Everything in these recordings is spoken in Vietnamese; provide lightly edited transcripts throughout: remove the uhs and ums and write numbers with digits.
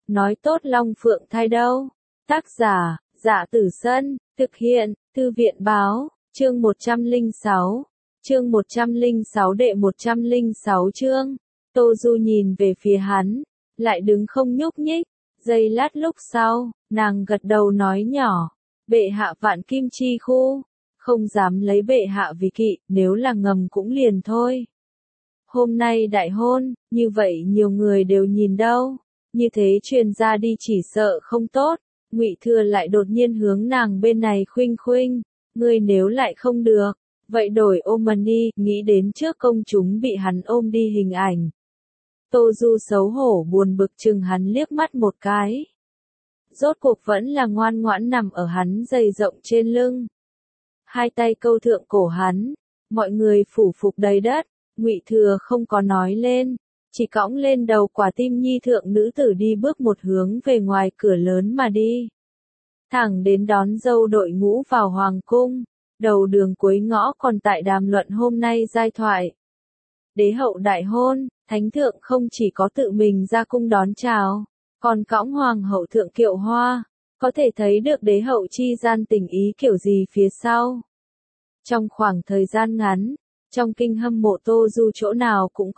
nói tốt Long Phượng thai đâu. Tác giả, Dạ Tử Sân, thực hiện, Thư viện báo, chương 106, chương 106 đệ 106 chương. Tô Du nhìn về phía hắn, lại đứng không nhúc nhích, giây lát lúc sau, nàng gật đầu nói nhỏ, bệ hạ vạn kim chi khu, không dám lấy bệ hạ vì kỵ, nếu là ngầm cũng liền thôi. Hôm nay đại hôn, như vậy nhiều người đều nhìn đâu, như thế truyền ra đi chỉ sợ không tốt. Ngụy Thừa lại đột nhiên hướng nàng bên này khuynh khuynh, ngươi nếu lại không được, vậy đổi ôm mình đi, nghĩ đến trước công chúng bị hắn ôm đi hình ảnh. Tô Du xấu hổ buồn bực chừng hắn liếc mắt một cái. Rốt cuộc vẫn là ngoan ngoãn nằm ở hắn dày rộng trên lưng. Hai tay câu thượng cổ hắn, mọi người phủ phục đầy đất, Ngụy Thừa không có nói lên, chỉ cõng lên đầu quả tim nhi thượng nữ tử đi bước một hướng về ngoài cửa lớn mà đi. Thẳng đến đón dâu đội ngũ vào hoàng cung, đầu đường cuối ngõ còn tại đàm luận hôm nay giai thoại. Đế hậu đại hôn, thánh thượng không chỉ có tự mình ra cung đón chào, còn cõng hoàng hậu thượng kiệu hoa, có thể thấy được đế hậu chi gian tình ý kiểu gì phía sau. Trong khoảng thời gian ngắn, trong kinh hâm mộ Tô Du chỗ nào cũng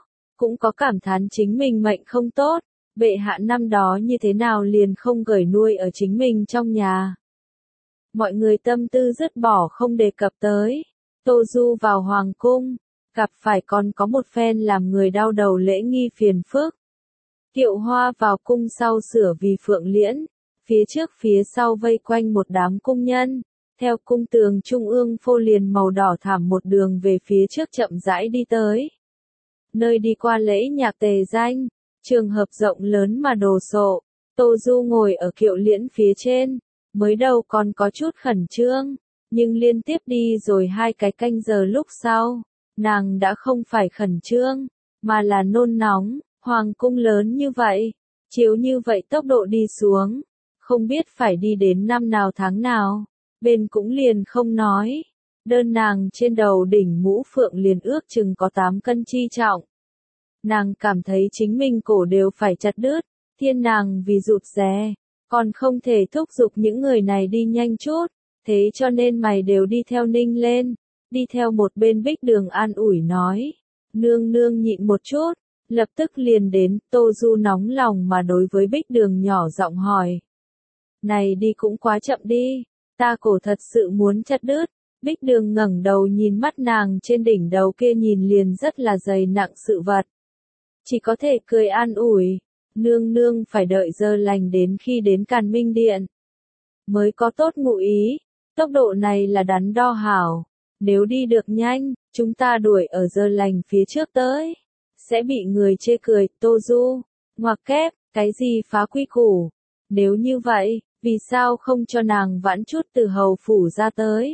có cảm thán chính mình mệnh không tốt, bệ hạ năm đó như thế nào liền không gửi nuôi ở chính mình trong nhà. Mọi người tâm tư dứt bỏ không đề cập tới. Tô Du vào hoàng cung, gặp phải còn có một phen làm người đau đầu lễ nghi phiền phức. Kiệu hoa vào cung sau sửa vì phượng liễn, phía trước phía sau vây quanh một đám cung nhân, theo cung tường trung ương phô liền màu đỏ thảm một đường về phía trước chậm rãi đi tới. Nơi đi qua lễ nhạc tề danh, trường hợp rộng lớn mà đồ sộ, Tô Du ngồi ở kiệu liễn phía trên, mới đầu còn có chút khẩn trương, nhưng liên tiếp đi rồi 2 cái canh giờ lúc sau, nàng đã không phải khẩn trương, mà là nôn nóng. Hoàng cung lớn như vậy, chiếu như vậy tốc độ đi xuống, không biết phải đi đến năm nào tháng nào, bên cũng liền không nói. Đơn nàng trên đầu đỉnh mũ phượng liền ước chừng có 8 cân chi trọng. Nàng cảm thấy chính mình cổ đều phải chặt đứt, thiên nàng vì rụt rè, còn không thể thúc giục những người này đi nhanh chút, thế cho nên mày đều đi theo ninh lên, đi theo một bên Bích Đường an ủi nói, nương nương nhịn một chút. Lập tức liền đến, Tô Du nóng lòng mà đối với Bích Đường nhỏ giọng hỏi. Này đi cũng quá chậm đi, ta cổ thật sự muốn chặt đứt. Bích Đường ngẩng đầu nhìn mắt nàng trên đỉnh đầu kia nhìn liền rất là dày nặng sự vật. Chỉ có thể cười an ủi, nương nương phải đợi giờ lành đến khi đến Càn Minh Điện. Mới có tốt ngụ ý, tốc độ này là đắn đo hảo, nếu đi được nhanh, chúng ta đuổi ở giờ lành phía trước tới. Sẽ bị người chê cười, Tô Du, ngoặc kép, cái gì phá quy củ. Nếu như vậy, vì sao không cho nàng vãn chút từ hầu phủ ra tới?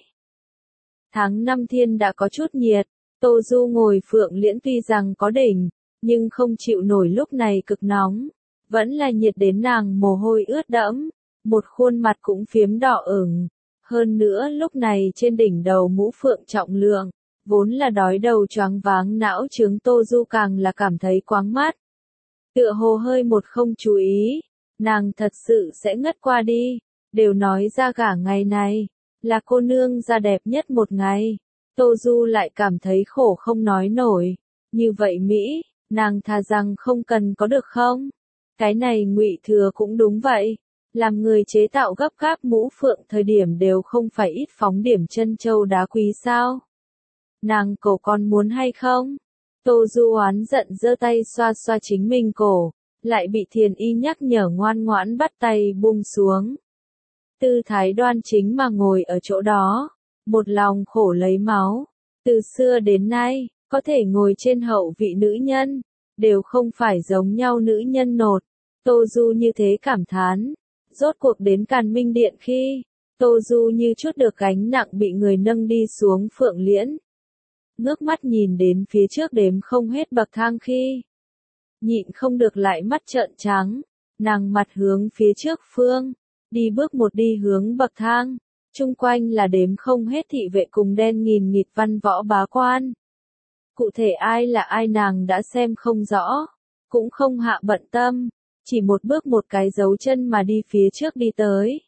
Tháng 5 thiên đã có chút nhiệt, Tô Du ngồi phượng liễn tuy rằng có đỉnh, nhưng không chịu nổi lúc này cực nóng, vẫn là nhiệt đến nàng mồ hôi ướt đẫm, một khuôn mặt cũng phiếm đỏ ửng. Hơn nữa lúc này trên đỉnh đầu mũ phượng trọng lượng, vốn là đói đầu choáng váng não chướng Tô Du càng là cảm thấy quáng mắt. Tựa hồ hơi một không chú ý, nàng thật sự sẽ ngất qua đi, đều nói ra gả ngày này, là cô nương ra đẹp nhất một ngày. Tô Du lại cảm thấy khổ không nói nổi, như vậy Mỹ, nàng thà rằng không cần có được không? Cái này Ngụy Thừa cũng đúng vậy, làm người chế tạo gấp gáp mũ phượng thời điểm đều không phải ít phóng điểm chân châu đá quý sao? Nàng cổ còn muốn hay không? Tô Du oán giận giơ tay xoa xoa chính mình cổ, lại bị Thiền Y nhắc nhở ngoan ngoãn bắt tay buông xuống. Tư thái đoan chính mà ngồi ở chỗ đó, một lòng khổ lấy máu. Từ xưa đến nay, có thể ngồi trên hậu vị nữ nhân, đều không phải giống nhau nữ nhân nột. Tô Du như thế cảm thán. Rốt cuộc đến Càn Minh Điện khi, Tô Du như chút được gánh nặng bị người nâng đi xuống phượng liễn. Ngước mắt nhìn đến phía trước đếm không hết bậc thang khi, nhịn không được lại mắt trợn trắng, nàng mặt hướng phía trước phương, đi bước một đi hướng bậc thang, chung quanh là đếm không hết thị vệ cùng đen nghìn nghịt văn võ bá quan. Cụ thể ai là ai nàng đã xem không rõ, cũng không hạ bận tâm, chỉ một bước một cái dấu chân mà đi phía trước đi tới.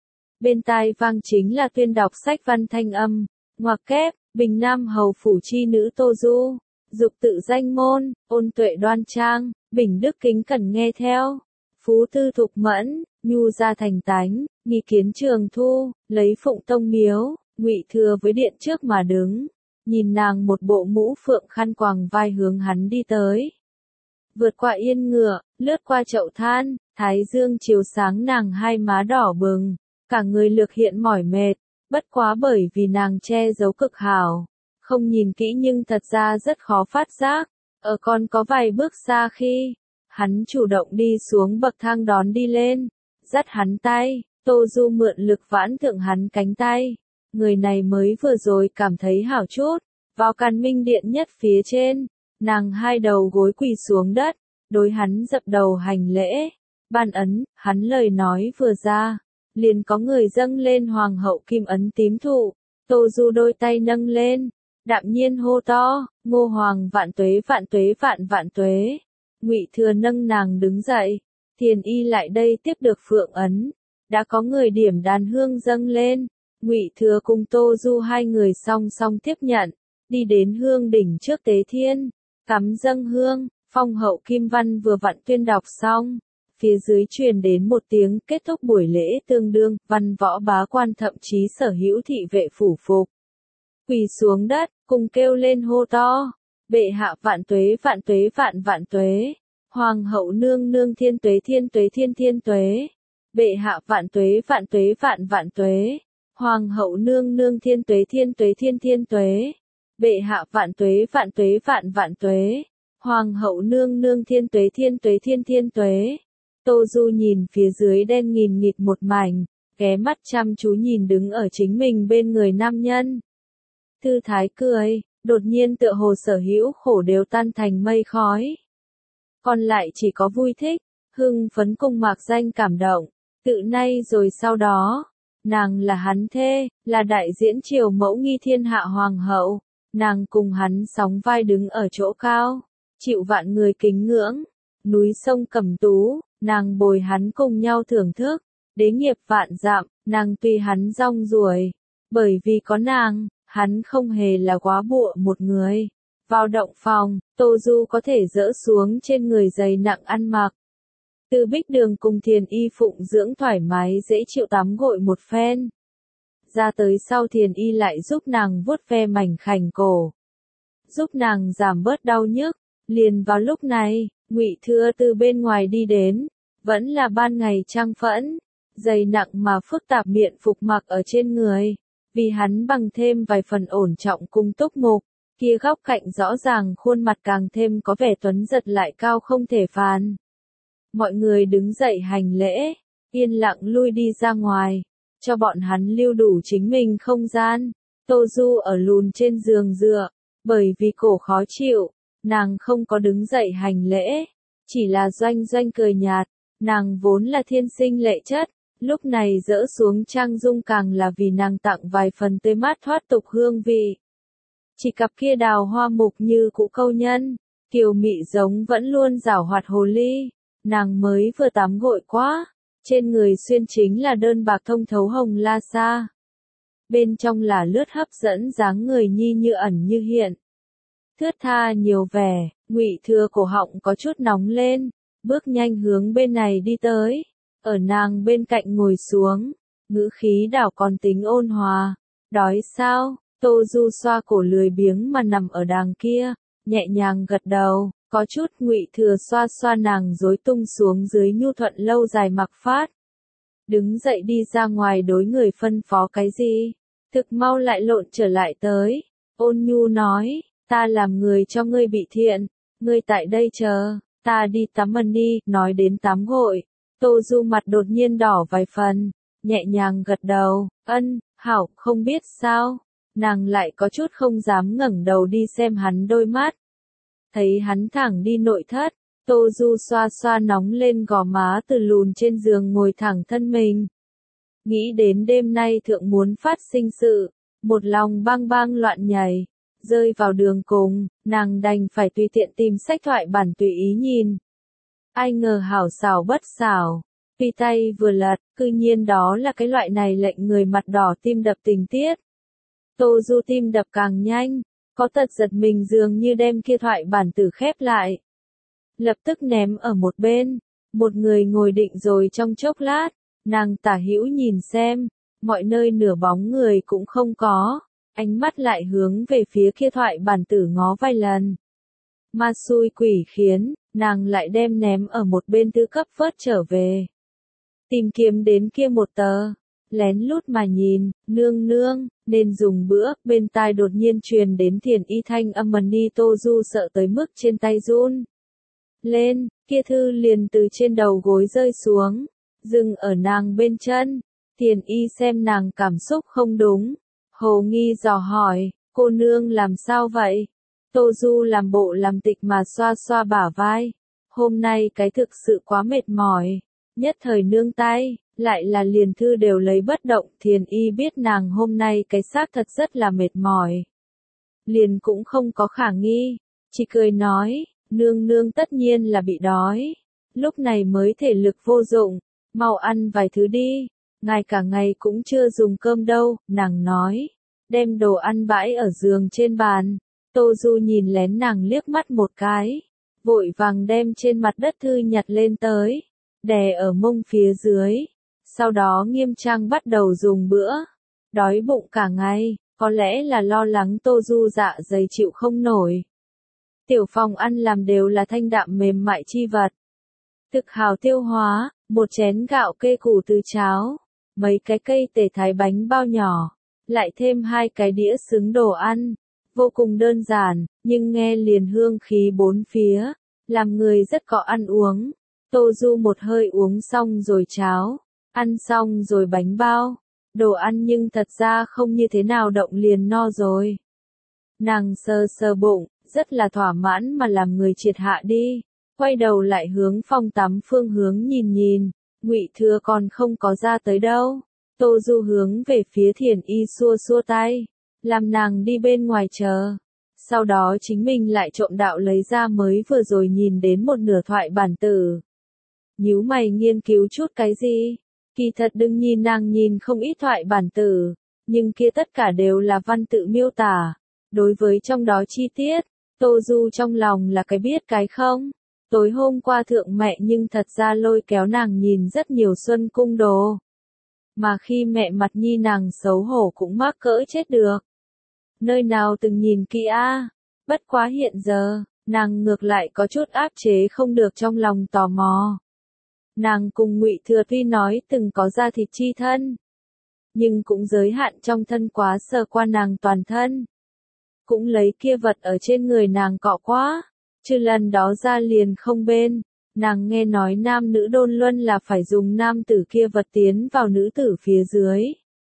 Bên tai vang chính là tuyên đọc sách văn thanh âm, ngoặc kép, Bình Nam hầu phủ chi nữ Tô Du, dục tự danh môn, ôn tuệ đoan trang, bình đức kính cẩn nghe theo, phú tư thục mẫn, nhu gia thành tánh, nghi kiến trường thu, lấy phụng tông miếu, Ngụy Thừa với điện trước mà đứng, nhìn nàng một bộ mũ phượng khăn quàng vai hướng hắn đi tới. Vượt qua yên ngựa, lướt qua chậu than, thái dương chiếu sáng nàng hai má đỏ bừng, cả người lược hiện mỏi mệt, bất quá bởi vì nàng che giấu cực hảo, không nhìn kỹ nhưng thật ra rất khó phát giác, ở còn có vài bước xa khi, hắn chủ động đi xuống bậc thang đón đi lên, dắt hắn tay, Tô Du mượn lực vãn thượng hắn cánh tay, người này mới vừa rồi cảm thấy hảo chút, vào Càn Minh điện nhất phía trên, nàng hai đầu gối quỳ xuống đất, đối hắn dập đầu hành lễ, ban ấn, hắn lời nói vừa ra, liền có người dâng lên hoàng hậu kim ấn tím thụ, Tô Du đôi tay nâng lên, đạm nhiên hô to, Ngô Hoàng vạn tuế vạn tuế vạn vạn tuế. Ngụy Thừa nâng nàng đứng dậy, Thiền Y lại đây tiếp được phượng ấn, đã có người điểm đàn hương dâng lên, Ngụy Thừa cùng Tô Du hai người song song tiếp nhận, đi đến hương đỉnh trước tế thiên, cắm dâng hương, phong hậu kim văn vừa vặn tuyên đọc xong, phía dưới truyền đến một tiếng kết thúc buổi lễ tương đương, văn võ bá quan thậm chí sở hữu thị vệ phủ phục. Quỳ xuống đất, cùng kêu lên hô to, bệ hạ vạn tuế vạn tuế vạn vạn tuế, hoàng hậu nương nương thiên tuế thiên tuế thiên thiên tuế, bệ hạ vạn tuế vạn tuế vạn vạn tuế, hoàng hậu nương nương thiên tuế thiên tuế thiên thiên tuế, bệ hạ vạn tuế vạn tuế vạn vạn tuế, hoàng hậu nương nương thiên tuế thiên tuế thiên thiên tuế. Tô Du nhìn phía dưới đen nghìn nghịt một mảnh, ghé mắt chăm chú nhìn đứng ở chính mình bên người nam nhân. Thư thái cười, đột nhiên tựa hồ sở hữu khổ đều tan thành mây khói. Còn lại chỉ có vui thích, hưng phấn cùng mạc danh cảm động, tự nay rồi sau đó, nàng là hắn thê, là đại diễn triều mẫu nghi thiên hạ hoàng hậu, nàng cùng hắn sóng vai đứng ở chỗ cao, chịu vạn người kính ngưỡng, núi sông Cẩm Tú, nàng bồi hắn cùng nhau thưởng thức, đế nghiệp vạn dặm, nàng tùy hắn rong ruổi, bởi vì có nàng, hắn không hề là quá bụa một người. Vào động phòng, Tô Du có thể dỡ xuống trên người giày nặng ăn mặc. Từ Bích Đường cùng Thiền Y phụng dưỡng thoải mái dễ chịu tắm gội một phen. Ra tới sau Thiền Y lại giúp nàng vuốt ve mảnh khảnh cổ, giúp nàng giảm bớt đau nhức. Liền vào lúc này, Ngụy Thừa từ bên ngoài đi đến, vẫn là ban ngày trang phẫn, giày nặng mà phức tạp miện phục mặc ở trên người, vì hắn bằng thêm vài phần ổn trọng cùng túc mục, kia góc cạnh rõ ràng khuôn mặt càng thêm có vẻ tuấn giật lại cao không thể phàn. Mọi người đứng dậy hành lễ, yên lặng lui đi ra ngoài, cho bọn hắn lưu đủ chính mình không gian. Tô Du ở lùn trên giường dựa, bởi vì cổ khó chịu, nàng không có đứng dậy hành lễ, chỉ là doanh doanh cười nhạt, nàng vốn là thiên sinh lệ chất, lúc này dỡ xuống trang dung càng là vì nàng tặng vài phần tươi mát thoát tục hương vị. Chỉ cặp kia đào hoa mục như cũ câu nhân, kiều mị giống vẫn luôn giảo hoạt hồ ly, nàng mới vừa tắm gội quá, trên người xuyên chính là đơn bạc thông thấu hồng la sa. Bên trong là lướt hấp dẫn dáng người nhi như ẩn như hiện. Thướt tha nhiều vẻ, Ngụy Thừa cổ họng có chút nóng lên, bước nhanh hướng bên này đi tới, ở nàng bên cạnh ngồi xuống, ngữ khí đảo còn tính ôn hòa. Đói sao? Tô Du xoa cổ lười biếng mà nằm ở đàng kia, nhẹ nhàng gật đầu, có chút. Ngụy Thừa xoa xoa nàng rối tung xuống dưới nhu thuận lâu dài mặc phát. Đứng dậy đi ra ngoài đối người phân phó cái gì, thực mau lại lộn trở lại tới, ôn nhu nói, ta làm người cho ngươi bị thiện, ngươi tại đây chờ, ta đi tắm ân đi. Nói đến tắm gội, Tô Du mặt đột nhiên đỏ vài phần, nhẹ nhàng gật đầu, ân, hảo, không biết sao, nàng lại có chút không dám ngẩng đầu đi xem hắn đôi mắt. Thấy hắn thẳng đi nội thất, Tô Du xoa xoa nóng lên gò má từ lùn trên giường ngồi thẳng thân mình. Nghĩ đến đêm nay thượng muốn phát sinh sự, một lòng bang bang loạn nhảy, rơi vào đường cùng, nàng đành phải tùy tiện tìm sách thoại bản tùy ý nhìn. Ai ngờ hảo xảo bất xảo, tùy tay vừa lật, cư nhiên đó là cái loại này lệnh người mặt đỏ tim đập tình tiết. Tô Du tim đập càng nhanh, có tật giật mình dường như đem kia thoại bản tử khép lại. Lập tức ném ở một bên, một người ngồi định rồi trong chốc lát, nàng tả hữu nhìn xem, mọi nơi nửa bóng người cũng không có, ánh mắt lại hướng về phía kia thoại bản tử ngó vài lần. Ma xui quỷ khiến, nàng lại đem ném ở một bên tư cấp vớt trở về. Tìm kiếm đến kia một tờ, lén lút mà nhìn, nương nương, nên dùng bữa, bên tai đột nhiên truyền đến Thiền Y thanh âm mần ni. Tô Du sợ tới mức trên tay run lên, kia thư liền từ trên đầu gối rơi xuống, dừng ở nàng bên chân. Thiền Y xem nàng cảm xúc không đúng, hồ nghi dò hỏi, cô nương làm sao vậy? Tô Du làm bộ làm tịch mà xoa xoa bả vai, hôm nay cái thực sự quá mệt mỏi, nhất thời nương tay, lại là liền thư đều lấy bất động. Thiền Y biết nàng hôm nay cái xác thật rất là mệt mỏi, liền cũng không có khả nghi, chỉ cười nói, nương nương tất nhiên là bị đói, lúc này mới thể lực vô dụng, mau ăn vài thứ đi, ngài cả ngày cũng chưa dùng cơm đâu, nàng nói, đem đồ ăn bãi ở giường trên bàn. Tô Du nhìn lén nàng liếc mắt một cái, vội vàng đem trên mặt đất thư nhặt lên tới, đè ở mông phía dưới, sau đó nghiêm trang bắt đầu dùng bữa. Đói bụng cả ngày, có lẽ là lo lắng Tô Du dạ dày chịu không nổi. Tiểu phòng ăn làm đều là thanh đạm mềm mại chi vật, thực hào tiêu hóa, một chén gạo kê củ từ cháo, mấy cái cây tể thái bánh bao nhỏ, lại thêm 2 cái đĩa xứng đồ ăn. Vô cùng đơn giản, nhưng nghe liền hương khí bốn phía, làm người rất có ăn uống. Tô Du một hơi uống xong rồi cháo, ăn xong rồi bánh bao, đồ ăn nhưng thật ra không như thế nào động liền no rồi. Nàng sờ sờ bụng, rất là thỏa mãn mà làm người triệt hạ đi, quay đầu lại hướng phòng tắm phương hướng nhìn nhìn, Ngụy Thừa còn không có ra tới đâu. Tô Du hướng về phía Thiền Y xua xua tay, làm nàng đi bên ngoài chờ. Sau đó chính mình lại trộm đạo lấy ra mới vừa rồi nhìn đến một nửa thoại bản tử. Nhíu mày nghiên cứu chút cái gì? Kỳ thật đừng nhìn nàng nhìn không ít thoại bản tử, nhưng kia tất cả đều là văn tự miêu tả. Đối với trong đó chi tiết, Tô Du trong lòng là cái biết cái không. Tối hôm qua thượng mẹ nhưng thật ra lôi kéo nàng nhìn rất nhiều xuân cung đồ. Mà khi mẹ mặt nhi nàng xấu hổ cũng mắc cỡ chết được. Nơi nào từng nhìn kỹ a, bất quá hiện giờ, nàng ngược lại có chút áp chế không được trong lòng tò mò. Nàng cùng Ngụy Thừa tuy nói từng có da thịt chi thân, nhưng cũng giới hạn trong thân quá sờ qua nàng toàn thân. Cũng lấy kia vật ở trên người nàng cọ quá, chứ lần đó ra liền không bên. Nàng nghe nói nam nữ đôn luân là phải dùng nam tử kia vật tiến vào nữ tử phía dưới.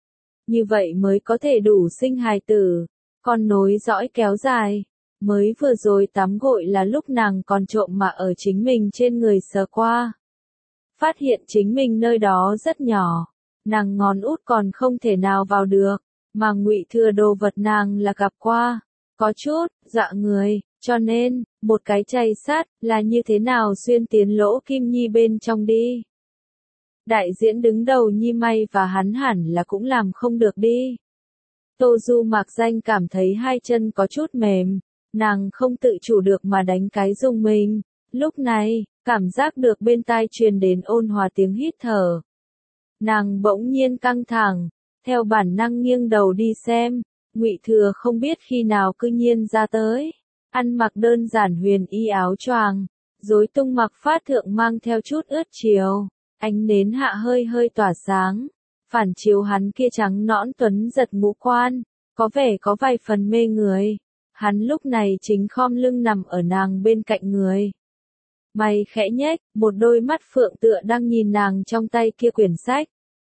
Như vậy mới có thể đủ sinh hài tử, còn nối dõi kéo dài. Mới vừa rồi tắm gội là lúc nàng còn trộm mà ở chính mình trên người sờ qua. Phát hiện chính mình nơi đó rất nhỏ, nàng ngón út còn không thể nào vào được, mà Ngụy Thừa đồ vật nàng là gặp qua, có chút, dọa người, cho nên, một cái chay sắt, là như thế nào xuyên tiến lỗ kim nhi bên trong đi. Đại diễn đứng đầu nhi may và hắn hẳn là cũng làm không được đi. Tô Du mạc danh cảm thấy hai chân có chút mềm, nàng không tự chủ được mà đánh cái rung mình. Lúc này, cảm giác được bên tai truyền đến ôn hòa tiếng hít thở. Nàng bỗng nhiên căng thẳng, theo bản năng nghiêng đầu đi xem, Ngụy Thừa không biết khi nào cư nhiên ra tới, ăn mặc đơn giản huyền y áo choàng, rối tung mặc phát thượng mang theo chút ướt chiều, ánh nến hạ hơi hơi tỏa sáng, phản chiếu hắn kia trắng nõn tuấn giật ngũ quan, có vẻ có vài phần mê người. Hắn lúc này chính khom lưng nằm ở nàng bên cạnh người. Mày khẽ nhếch, một đôi mắt phượng tựa đang nhìn nàng trong tay kia quyển sách.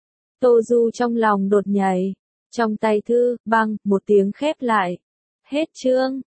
Tô Du trong lòng đột nhảy, trong tay thư, băng, một tiếng khép lại. Hết chương.